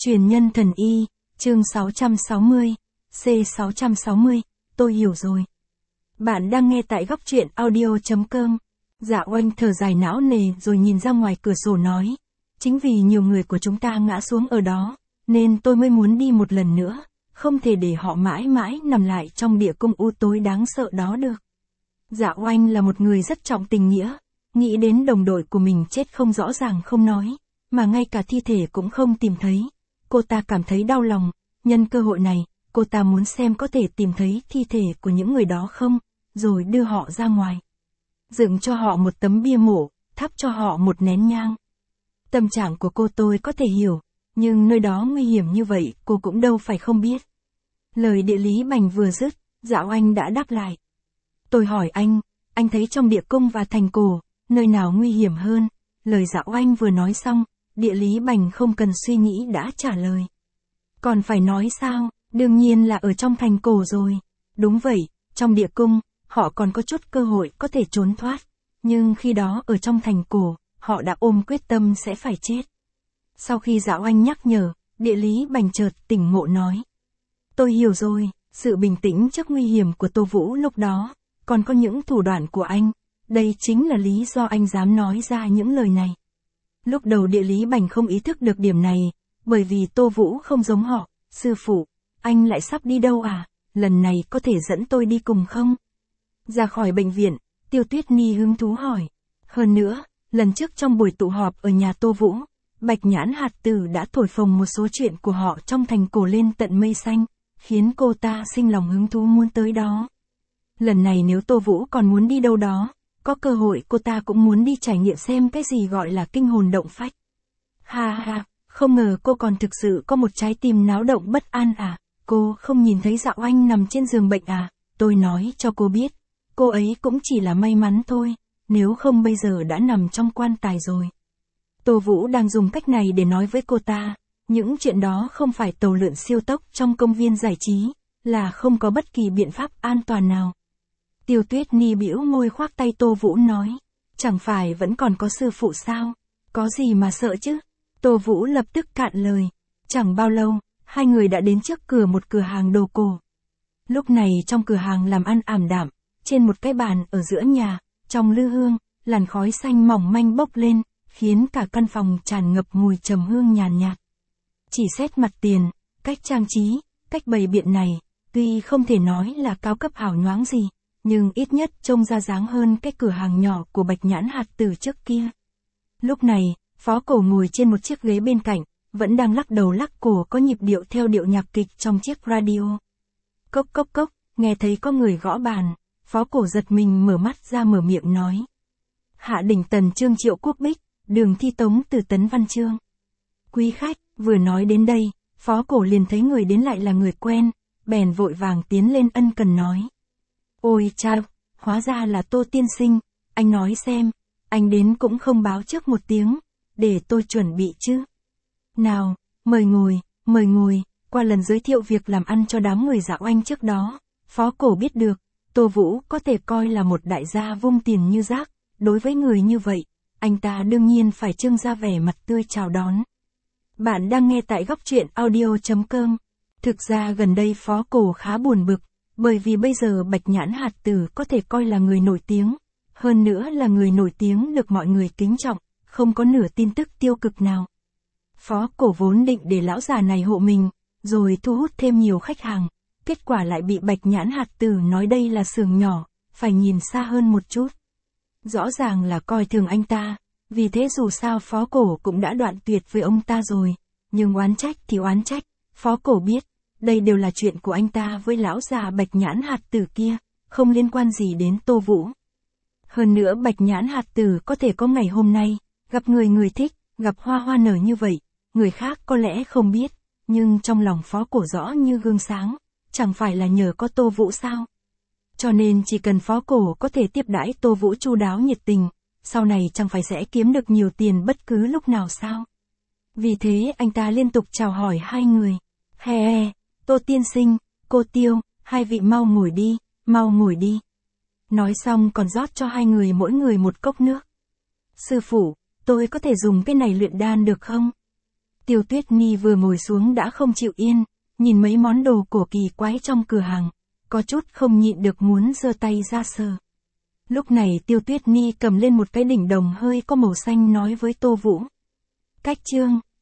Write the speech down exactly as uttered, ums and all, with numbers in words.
Truyền nhân thần y, chương sáu trăm sáu mươi, C sáu trăm sáu mươi, tôi hiểu rồi. Bạn đang nghe tại góc truyện audio.com. Dạ Oanh thở dài não nề rồi nhìn ra ngoài cửa sổ nói. Chính vì nhiều người của chúng ta ngã xuống ở đó, nên tôi mới muốn đi một lần nữa, không thể để họ mãi mãi nằm lại trong địa cung u tối đáng sợ đó được. Dạ Oanh là một người rất trọng tình nghĩa, nghĩ đến đồng đội của mình chết không rõ ràng không nói, mà ngay cả thi thể cũng không tìm thấy. Cô ta cảm thấy đau lòng, nhân cơ hội này, cô ta muốn xem có thể tìm thấy thi thể của những người đó không, rồi đưa họ ra ngoài. Dựng cho họ một tấm bia mộ, thắp cho họ một nén nhang. Tâm trạng của cô tôi có thể hiểu, nhưng nơi đó nguy hiểm như vậy cô cũng đâu phải không biết. Lời địa lý bành vừa dứt, Dạ Oanh đã đáp lại. Tôi hỏi anh, anh thấy trong địa cung và thành cổ, nơi nào nguy hiểm hơn? Lời Dạ Oanh vừa nói xong, địa lý bành không cần suy nghĩ đã trả lời. Còn phải nói sao, đương nhiên là ở trong thành cổ rồi. Đúng vậy, trong địa cung, họ còn có chút cơ hội có thể trốn thoát. Nhưng khi đó ở trong thành cổ, họ đã ôm quyết tâm sẽ phải chết. Sau khi Dạ Oanh nhắc nhở, địa lý bành chợt tỉnh ngộ nói. Tôi hiểu rồi, sự bình tĩnh trước nguy hiểm của Tô Vũ lúc đó, còn có những thủ đoạn của anh. Đây chính là lý do anh dám nói ra những lời này. Lúc đầu địa lý bành không ý thức được điểm này, bởi vì Tô Vũ không giống họ. Sư phụ, anh lại sắp đi đâu à? Lần này có thể dẫn tôi đi cùng không? Ra khỏi bệnh viện, Tiêu Tuyết Ni hứng thú hỏi. Hơn nữa, lần trước trong buổi tụ họp ở nhà Tô Vũ, Bạch Nhãn Hạt Tử đã thổi phồng một số chuyện của họ trong thành cổ lên tận mây xanh, khiến cô ta sinh lòng hứng thú muốn tới đó. Lần này nếu Tô Vũ còn muốn đi đâu đó, có cơ hội cô ta cũng muốn đi trải nghiệm xem cái gì gọi là kinh hồn động phách. Ha ha, không ngờ cô còn thực sự có một trái tim náo động bất an à? Cô không nhìn thấy Dạ Oanh nằm trên giường bệnh à? Tôi nói cho cô biết, cô ấy cũng chỉ là may mắn thôi, nếu không bây giờ đã nằm trong quan tài rồi. Tô Vũ đang dùng cách này để nói với cô ta, những chuyện đó không phải tàu lượn siêu tốc trong công viên giải trí, là không có bất kỳ biện pháp an toàn nào. Tiêu Tuyết Ni bĩu môi khoác tay Tô Vũ nói, chẳng phải vẫn còn có sư phụ sao, có gì mà sợ chứ? Tô Vũ lập tức cạn lời, chẳng bao lâu, hai người đã đến trước cửa một cửa hàng đồ cổ. Lúc này trong cửa hàng làm ăn ảm đạm, trên một cái bàn ở giữa nhà, trong lư hương, làn khói xanh mỏng manh bốc lên, khiến cả căn phòng tràn ngập mùi trầm hương nhàn nhạt. Chỉ xét mặt tiền, cách trang trí, cách bày biện này, tuy không thể nói là cao cấp hào nhoáng gì, nhưng ít nhất trông ra dáng hơn cái cửa hàng nhỏ của Bạch Nhãn Hạt Tử trước kia. Lúc này, Phó Cổ ngồi trên một chiếc ghế bên cạnh, vẫn đang lắc đầu lắc cổ có nhịp điệu theo điệu nhạc kịch trong chiếc radio. Cốc cốc cốc, nghe thấy có người gõ bàn, Phó Cổ giật mình mở mắt ra mở miệng nói. Hạ Đỉnh Tần Trương Triệu Quốc Bích, Đường Thi Tống từ Tấn Văn Chương. Quý khách, vừa nói đến đây, Phó Cổ liền thấy người đến lại là người quen, bèn vội vàng tiến lên ân cần nói. Ôi cha, hóa ra là Tô tiên sinh, anh nói xem, anh đến cũng không báo trước một tiếng, để tôi chuẩn bị chứ. Nào, mời ngồi, mời ngồi, qua lần giới thiệu việc làm ăn cho đám người Dạ Oanh trước đó, Phó Cổ biết được, Tô Vũ có thể coi là một đại gia vung tiền như rác, đối với người như vậy, anh ta đương nhiên phải trưng ra vẻ mặt tươi chào đón. Bạn đang nghe tại góc truyện audio.com. Thực ra gần đây Phó Cổ khá buồn bực, bởi vì bây giờ Bạch Nhãn Hạt Tử có thể coi là người nổi tiếng, hơn nữa là người nổi tiếng được mọi người kính trọng, không có nửa tin tức tiêu cực nào. Phó Cổ vốn định để lão già này hộ mình, rồi thu hút thêm nhiều khách hàng, kết quả lại bị Bạch Nhãn Hạt Tử nói đây là xưởng nhỏ, phải nhìn xa hơn một chút. Rõ ràng là coi thường anh ta, vì thế dù sao Phó Cổ cũng đã đoạn tuyệt với ông ta rồi, nhưng oán trách thì oán trách, Phó Cổ biết, đây đều là chuyện của anh ta với lão già Bạch Nhãn Hạt Tử kia, không liên quan gì đến Tô Vũ. Hơn nữa Bạch Nhãn Hạt Tử có thể có ngày hôm nay, gặp người người thích, gặp hoa hoa nở như vậy, người khác có lẽ không biết, nhưng trong lòng Phó Cổ rõ như gương sáng, chẳng phải là nhờ có Tô Vũ sao? Cho nên chỉ cần Phó Cổ có thể tiếp đãi Tô Vũ chu đáo nhiệt tình, sau này chẳng phải sẽ kiếm được nhiều tiền bất cứ lúc nào sao? Vì thế anh ta liên tục chào hỏi hai người. He he, Tô tiên sinh, cô Tiêu, hai vị mau ngồi đi, mau ngồi đi. Nói xong còn rót cho hai người mỗi người một cốc nước. Sư phụ, tôi có thể dùng cái này luyện đan được không? Tiêu Tuyết Nhi vừa ngồi xuống đã không chịu yên, nhìn mấy món đồ cổ kỳ quái trong cửa hàng, có chút không nhịn được muốn giơ tay ra sờ. Lúc này Tiêu Tuyết Nhi cầm lên một cái đỉnh đồng hơi có màu xanh nói với Tô Vũ. Cách chương